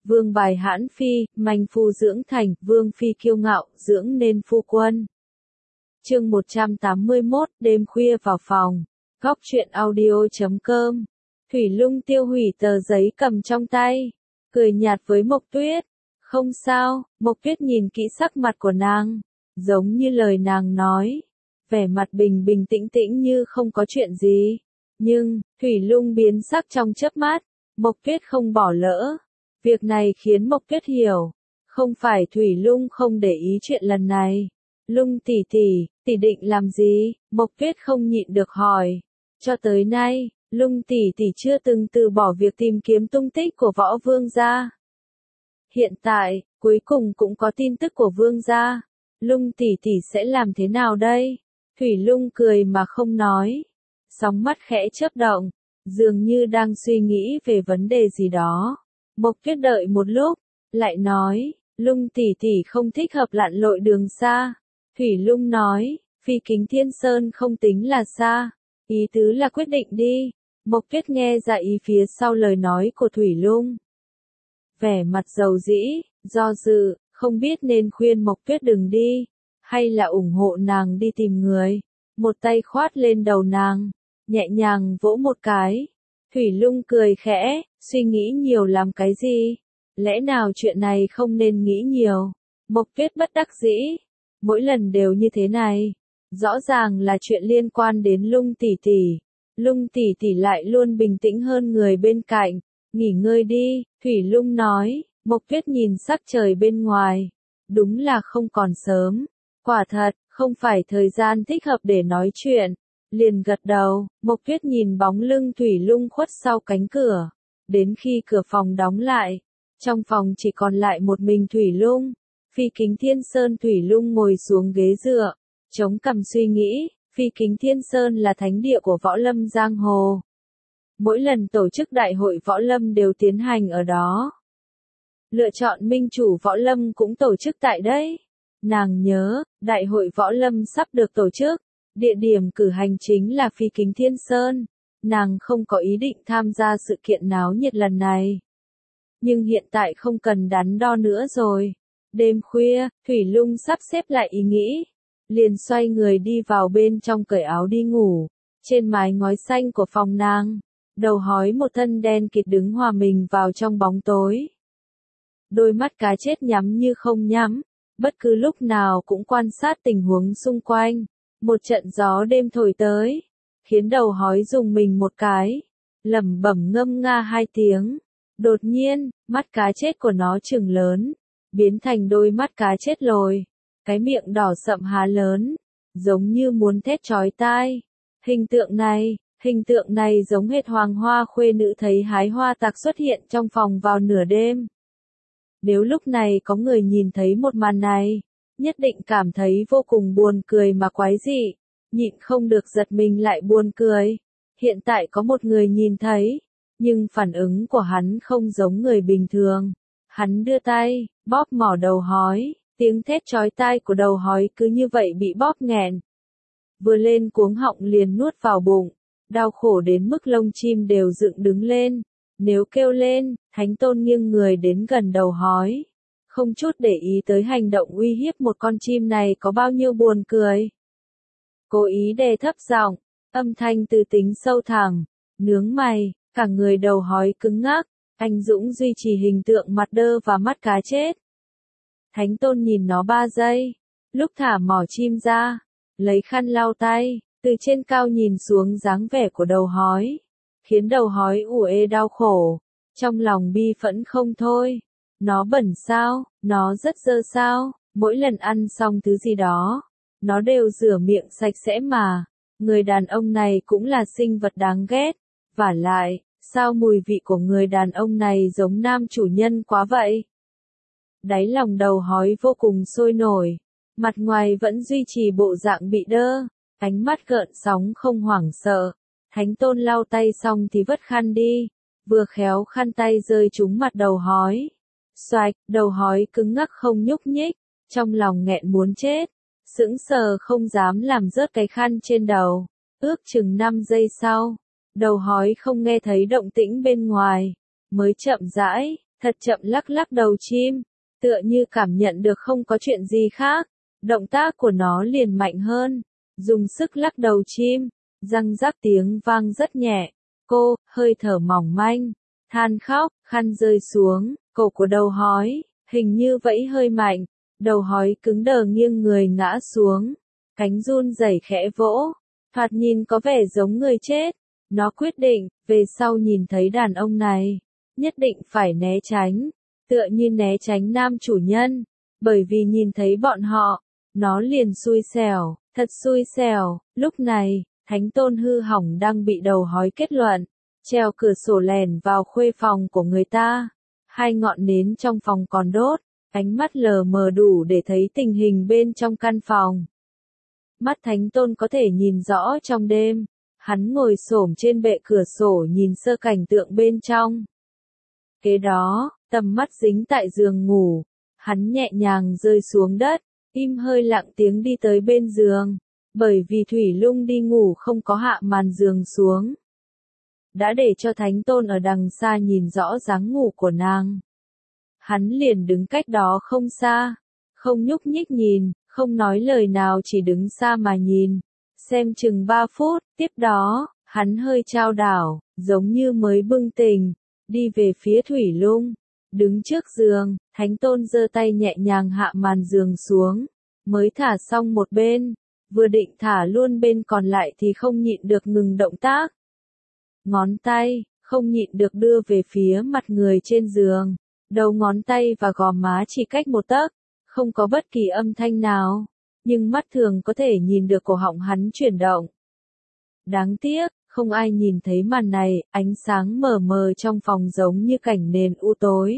Vương bài hãn phi, manh phu dưỡng thành, vương phi kiêu ngạo, dưỡng nên phu quân. Chương 181, đêm khuya vào phòng. Góc truyện audio.com. Thủy Lung tiêu hủy tờ giấy cầm trong tay, cười nhạt với Mộc Tuyết. Không sao, Mộc Tuyết nhìn kỹ sắc mặt của nàng, giống như lời nàng nói, vẻ mặt bình bình tĩnh tĩnh như không có chuyện gì. Nhưng, Thủy Lung biến sắc trong chớp mắt, Mộc Tuyết không bỏ lỡ. Việc này khiến Mộc Tuyết hiểu, không phải Thủy Lung không để ý chuyện lần này. Lung tỷ tỷ định làm gì? Mộc Tuyết không nhịn được hỏi. Cho tới nay, Lung tỷ tỷ chưa từng từ bỏ việc tìm kiếm tung tích của Võ Vương gia. Hiện tại, cuối cùng cũng có tin tức của Vương gia. Lung tỷ tỷ sẽ làm thế nào đây? Thủy Lung cười mà không nói. Sóng mắt khẽ chớp động, dường như đang suy nghĩ về vấn đề gì đó. Mộc Tuyết đợi một lúc, lại nói, Lung tỷ tỷ không thích hợp lặn lội đường xa. Thủy Lung nói, Phi Kính Thiên Sơn không tính là xa. Ý tứ là quyết định đi. Mộc Tuyết nghe ra ý phía sau lời nói của Thủy Lung. Vẻ mặt dầu dĩ, do dự, không biết nên khuyên Mộc Tuyết đừng đi, hay là ủng hộ nàng đi tìm người. Một tay khoát lên đầu nàng, nhẹ nhàng vỗ một cái. Thủy Lung cười khẽ, suy nghĩ nhiều làm cái gì? Lẽ nào chuyện này không nên nghĩ nhiều? Mộc Tuyết bất đắc dĩ, mỗi lần đều như thế này. Rõ ràng là chuyện liên quan đến Lung tỷ tỷ. Lung tỷ tỷ lại luôn bình tĩnh hơn người bên cạnh. Nghỉ ngơi đi, Thủy Lung nói. Mộc Tuyết nhìn sắc trời bên ngoài. Đúng là không còn sớm. Quả thật, không phải thời gian thích hợp để nói chuyện. Liền gật đầu, Mộc Tuyết nhìn bóng lưng Thủy Lung khuất sau cánh cửa. Đến khi cửa phòng đóng lại, trong phòng chỉ còn lại một mình Thủy Lung. Phi Kính Thiên Sơn. Thủy Lung ngồi xuống ghế dựa, chống cằm suy nghĩ. Phi Kính Thiên Sơn là thánh địa của võ lâm giang hồ. Mỗi lần tổ chức đại hội võ lâm đều tiến hành ở đó. Lựa chọn minh chủ võ lâm cũng tổ chức tại đây. Nàng nhớ, đại hội võ lâm sắp được tổ chức. Địa điểm cử hành chính là Phi Kính Thiên Sơn. Nàng không có ý định tham gia sự kiện náo nhiệt lần này. Nhưng hiện tại không cần đắn đo nữa rồi. Đêm khuya, Thủy Lung sắp xếp lại ý nghĩ. Liền xoay người đi vào bên trong cởi áo đi ngủ. Trên mái ngói xanh của phòng nàng, đầu hói một thân đen kịt đứng hòa mình vào trong bóng tối. Đôi mắt cá chết nhắm như không nhắm, bất cứ lúc nào cũng quan sát tình huống xung quanh. Một trận gió đêm thổi tới, khiến đầu hói rùng mình một cái, lẩm bẩm ngâm nga hai tiếng. Đột nhiên, mắt cá chết của nó trừng lớn, biến thành đôi mắt cá chết lồi, cái miệng đỏ sậm há lớn, giống như muốn thét chói tai. Hình tượng này giống hệt Hoàng Hoa khuê nữ thấy hái hoa tặc xuất hiện trong phòng vào nửa đêm. Nếu lúc này có người nhìn thấy một màn này, nhất định cảm thấy vô cùng buồn cười mà quái dị, nhịn không được giật mình lại buồn cười. Hiện tại có một người nhìn thấy, nhưng phản ứng của hắn không giống người bình thường. Hắn đưa tay, bóp mỏ đầu hói, tiếng thét chói tai của đầu hói cứ như vậy bị bóp nghẹn. Vừa lên cuống họng liền nuốt vào bụng, đau khổ đến mức lông chim đều dựng đứng lên. Nếu kêu lên, Thánh Tôn nghiêng người đến gần đầu hói, không chút để ý tới hành động uy hiếp một con chim này có bao nhiêu buồn cười. Cố ý đè thấp giọng, âm thanh từ tính sâu thẳm, nhướng mày, cả người đầu hói cứng ngắc, anh dũng duy trì hình tượng mặt đơ và mắt cá chết. Thánh Tôn nhìn nó 3 giây, lúc thả mỏ chim ra, lấy khăn lau tay, từ trên cao nhìn xuống dáng vẻ của đầu hói, khiến đầu hói ủ ê đau khổ, trong lòng bi phẫn không thôi. Nó bẩn sao, nó rất dơ sao, mỗi lần ăn xong thứ gì đó, nó đều rửa miệng sạch sẽ mà. Người đàn ông này cũng là sinh vật đáng ghét, vả lại, sao mùi vị của người đàn ông này giống nam chủ nhân quá vậy? Đáy lòng đầu hói vô cùng sôi nổi, mặt ngoài vẫn duy trì bộ dạng bị đơ, ánh mắt gợn sóng không hoảng sợ. Thánh Tôn lau tay xong thì vất khăn đi, vừa khéo khăn tay rơi trúng mặt đầu hói. Xoạch, đầu hói cứng ngắc không nhúc nhích, trong lòng nghẹn muốn chết, sững sờ không dám làm rớt cái khăn trên đầu. Ước chừng 5 giây sau, đầu hói không nghe thấy động tĩnh bên ngoài, mới chậm rãi, thật chậm lắc lắc đầu chim, tựa như cảm nhận được không có chuyện gì khác, động tác của nó liền mạnh hơn, dùng sức lắc đầu chim, răng rắc tiếng vang rất nhẹ, cô, hơi thở mỏng manh, than khóc, khăn rơi xuống, cổ của đầu hói, hình như vẫy hơi mạnh, đầu hói cứng đờ nghiêng người ngã xuống, cánh run rẩy khẽ vỗ, thoạt nhìn có vẻ giống người chết, nó quyết định, về sau nhìn thấy đàn ông này, nhất định phải né tránh, tựa như né tránh nam chủ nhân, bởi vì nhìn thấy bọn họ, nó liền xui xẻo, thật xui xẻo, lúc này, Thánh Tôn hư hỏng đang bị đầu hói kết luận, treo cửa sổ lèn vào khuê phòng của người ta, hai ngọn nến trong phòng còn đốt, ánh mắt lờ mờ đủ để thấy tình hình bên trong căn phòng. Mắt Thánh Tôn có thể nhìn rõ trong đêm, hắn ngồi xổm trên bệ cửa sổ nhìn sơ cảnh tượng bên trong. Kế đó, tầm mắt dính tại giường ngủ, hắn nhẹ nhàng rơi xuống đất, im hơi lặng tiếng đi tới bên giường, bởi vì Thủy Lung đi ngủ không có hạ màn giường xuống. Đã để cho Thánh Tôn ở đằng xa nhìn rõ dáng ngủ của nàng. Hắn liền đứng cách đó không xa, không nhúc nhích nhìn, không nói lời nào chỉ đứng xa mà nhìn, xem chừng 3 phút, tiếp đó, hắn hơi chao đảo, giống như mới bừng tỉnh, đi về phía Thủy Lung, đứng trước giường, Thánh Tôn giơ tay nhẹ nhàng hạ màn giường xuống, mới thả xong một bên, vừa định thả luôn bên còn lại thì không nhịn được ngừng động tác. Ngón tay, không nhịn được đưa về phía mặt người trên giường, đầu ngón tay và gò má chỉ cách một tấc, không có bất kỳ âm thanh nào, nhưng mắt thường có thể nhìn được cổ họng hắn chuyển động. Đáng tiếc, không ai nhìn thấy màn này, ánh sáng mờ mờ trong phòng giống như cảnh nền u tối.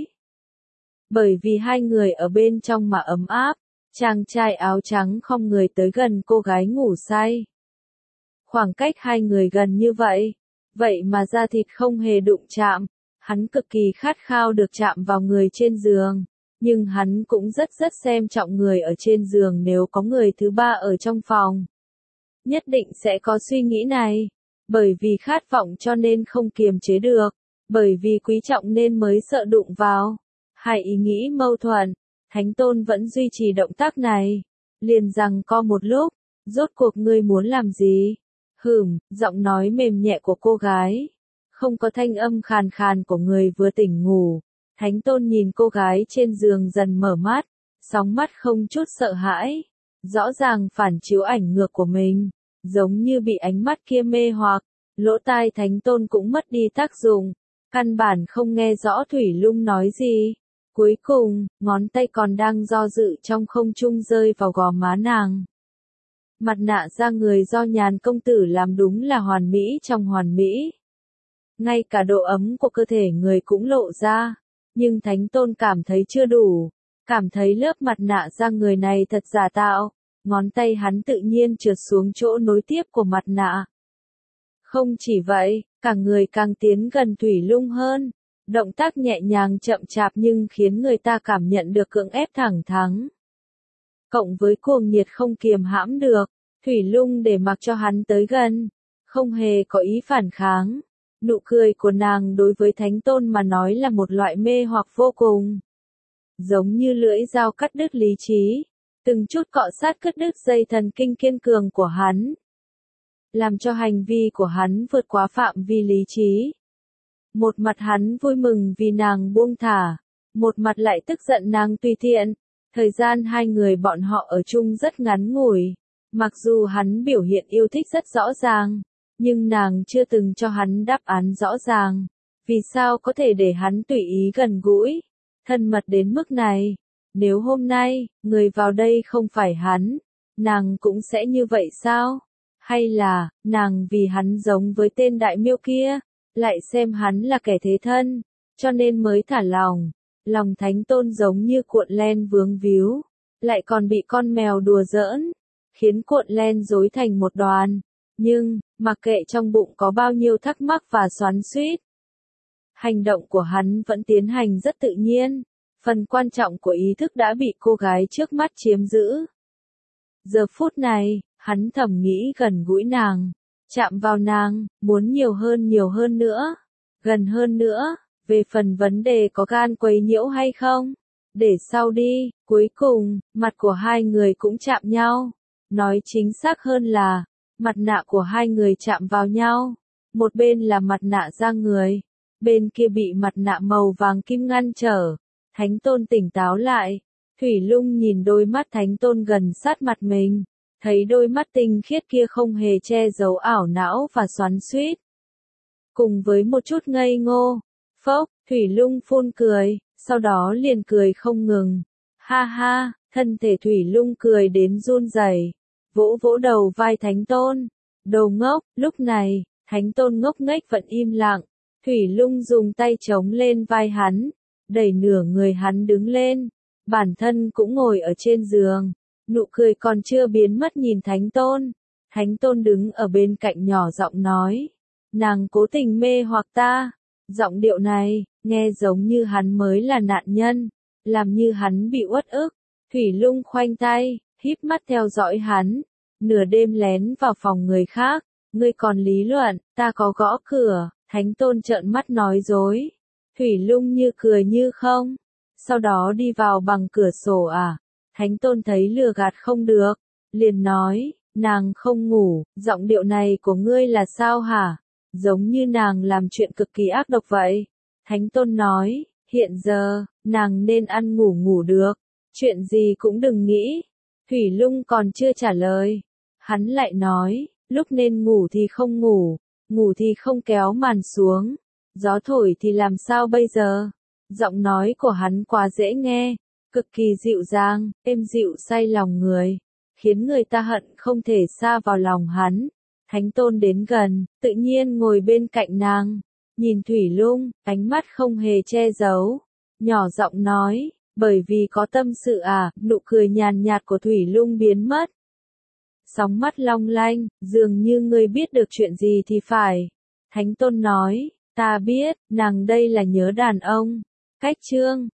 Bởi vì hai người ở bên trong mà ấm áp, chàng trai áo trắng không người tới gần cô gái ngủ say. Khoảng cách hai người gần như vậy, vậy mà da thịt không hề đụng chạm, hắn cực kỳ khát khao được chạm vào người trên giường, nhưng hắn cũng rất xem trọng người ở trên giường nếu có người thứ ba ở trong phòng. Nhất định sẽ có suy nghĩ này, bởi vì khát vọng cho nên không kiềm chế được, bởi vì quý trọng nên mới sợ đụng vào. Hai ý nghĩ mâu thuẫn, Thánh Tôn vẫn duy trì động tác này, liền rằng co một lúc, rốt cuộc ngươi muốn làm gì? Giọng nói mềm nhẹ của cô gái, không có thanh âm khàn khàn của người vừa tỉnh ngủ. Thánh Tôn nhìn cô gái trên giường dần mở mắt, sóng mắt không chút sợ hãi, rõ ràng phản chiếu ảnh ngược của mình, giống như bị ánh mắt kia mê hoặc, lỗ tai Thánh Tôn cũng mất đi tác dụng, căn bản không nghe rõ Thủy Lung nói gì. Cuối cùng, ngón tay còn đang do dự trong không trung rơi vào gò má nàng. Mặt nạ da người do Nhàn công tử làm đúng là hoàn mỹ trong hoàn mỹ. Ngay cả độ ấm của cơ thể người cũng lộ ra, nhưng Thánh Tôn cảm thấy chưa đủ, cảm thấy lớp mặt nạ da người này thật giả tạo, ngón tay hắn tự nhiên trượt xuống chỗ nối tiếp của mặt nạ. Không chỉ vậy, cả người càng tiến gần Thủy Lung hơn, động tác nhẹ nhàng chậm chạp nhưng khiến người ta cảm nhận được cưỡng ép thẳng thắn. Cộng với cuồng nhiệt không kiềm hãm được, Thủy Lung để mặc cho hắn tới gần, không hề có ý phản kháng. Nụ cười của nàng đối với Thánh Tôn mà nói là một loại mê hoặc vô cùng. Giống như lưỡi dao cắt đứt lý trí, từng chút cọ sát cắt đứt dây thần kinh kiên cường của hắn. Làm cho hành vi của hắn vượt quá phạm vi lý trí. Một mặt hắn vui mừng vì nàng buông thả, một mặt lại tức giận nàng tùy tiện. Thời gian hai người bọn họ ở chung rất ngắn ngủi, mặc dù hắn biểu hiện yêu thích rất rõ ràng, nhưng nàng chưa từng cho hắn đáp án rõ ràng. Vì sao có thể để hắn tùy ý gần gũi, thân mật đến mức này? Nếu hôm nay, người vào đây không phải hắn, nàng cũng sẽ như vậy sao? Hay là, nàng vì hắn giống với tên đại miêu kia, lại xem hắn là kẻ thế thân, cho nên mới thả lòng. Lòng Thánh Tôn giống như cuộn len vướng víu, lại còn bị con mèo đùa giỡn, khiến cuộn len rối thành một đoàn. Nhưng, mặc kệ trong bụng có bao nhiêu thắc mắc và xoắn xuýt, hành động của hắn vẫn tiến hành rất tự nhiên, phần quan trọng của ý thức đã bị cô gái trước mắt chiếm giữ. Giờ phút này, hắn thầm nghĩ gần gũi nàng, chạm vào nàng, muốn nhiều hơn nữa, gần hơn nữa, Về phần vấn đề có gan quấy nhiễu hay không, để sau đi. Cuối cùng, mặt của hai người cũng chạm nhau. Nói chính xác hơn là, mặt nạ của hai người chạm vào nhau. Một bên là mặt nạ da người, bên kia bị mặt nạ màu vàng kim ngăn trở. Thánh Tôn tỉnh táo lại. Thủy Lung nhìn đôi mắt Thánh Tôn gần sát mặt mình, thấy đôi mắt tinh khiết kia không hề che giấu ảo não và xoắn xuýt. Cùng với một chút ngây ngô, phốc, Thủy Lung phun cười, sau đó liền cười không ngừng. Ha ha, thân thể Thủy Lung cười đến run rẩy, vỗ vỗ đầu vai Thánh Tôn. Đồ ngốc, lúc này, Thánh Tôn ngốc nghếch vẫn im lặng. Thủy Lung dùng tay chống lên vai hắn, đẩy nửa người hắn đứng lên. Bản thân cũng ngồi ở trên giường, nụ cười còn chưa biến mất nhìn Thánh Tôn. Thánh Tôn đứng ở bên cạnh nhỏ giọng nói, nàng cố tình mê hoặc ta. Giọng điệu này, nghe giống như hắn mới là nạn nhân, làm như hắn bị uất ức. Thủy Lung khoanh tay, híp mắt theo dõi hắn, nửa đêm lén vào phòng người khác, ngươi còn lý luận, ta có gõ cửa. Thánh Tôn trợn mắt nói dối. Thủy Lung như cười như không. Sau đó đi vào bằng cửa sổ à? Thánh Tôn thấy lừa gạt không được, liền nói, nàng không ngủ, giọng điệu này của ngươi là sao hả? Giống như nàng làm chuyện cực kỳ ác độc vậy. Thánh Tôn nói, hiện giờ, nàng nên ăn ngủ ngủ được, chuyện gì cũng đừng nghĩ. Thủy Lung còn chưa trả lời, hắn lại nói, lúc nên ngủ thì không ngủ, ngủ thì không kéo màn xuống, gió thổi thì làm sao bây giờ? Giọng nói của hắn quá dễ nghe, cực kỳ dịu dàng, êm dịu say lòng người, khiến người ta hận không thể sa vào lòng hắn. Thánh Tôn đến gần, tự nhiên ngồi bên cạnh nàng, nhìn Thủy Lung, ánh mắt không hề che giấu, nhỏ giọng nói, bởi vì có tâm sự à? Nụ cười nhàn nhạt của Thủy Lung biến mất. Sóng mắt long lanh, dường như ngươi biết được chuyện gì thì phải. Thánh Tôn nói, ta biết, nàng đây là nhớ đàn ông. Cách chương